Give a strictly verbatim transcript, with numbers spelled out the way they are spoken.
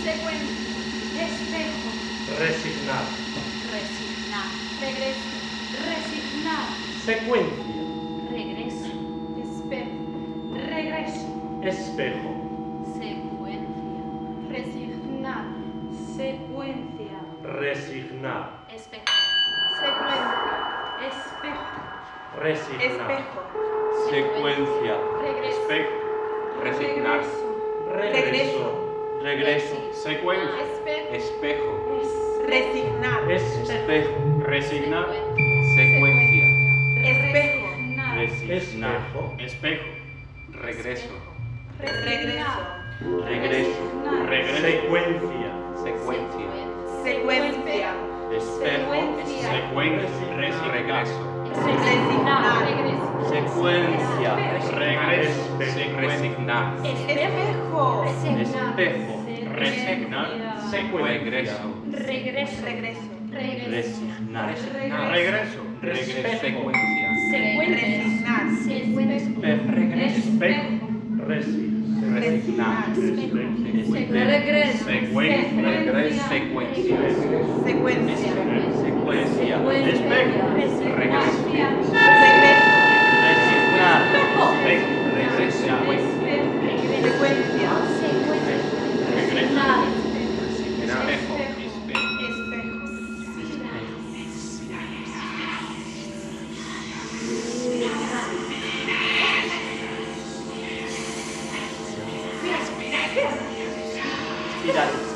secuencia, espejo, resignar, resignar, regreso, resignar, secuencia, regreso, espejo, regreso, espejo, secuencia, resignar, secuencia, resignar, espejo, secuencia, espejo, resignar, Espejo. Secuencia. regreso, Espejo. Resignar. regreso, Regreso. Secuencia. espejo, Espejo. Resignar. Espejo. Resignar. secuencia, Espejo. Resignar. espejo, Espejo. Regreso. Regreso. Regreso. Regreso. secuencia, Secuencia. Secuencia. Espejo. Secuencia. Regreso. resignar, regreso, Secuencia. Regreso. Resignar. Espejo. Espejo. Resignar. secuencia, Regreso. regreso, Regreso. regreso, Resignar. regreso, Regreso. espejo, Secuencia. Resignar. secuencia, espejo, resi, Resignar. espejo, regreso, Secuencia. Secuencia. Secuencia. Secuencia. espejo, Regreso. Regreso. Resignar. espejo, Regreso. Secuencia. resignar, Espejo. Espejo. Espejo. espiral,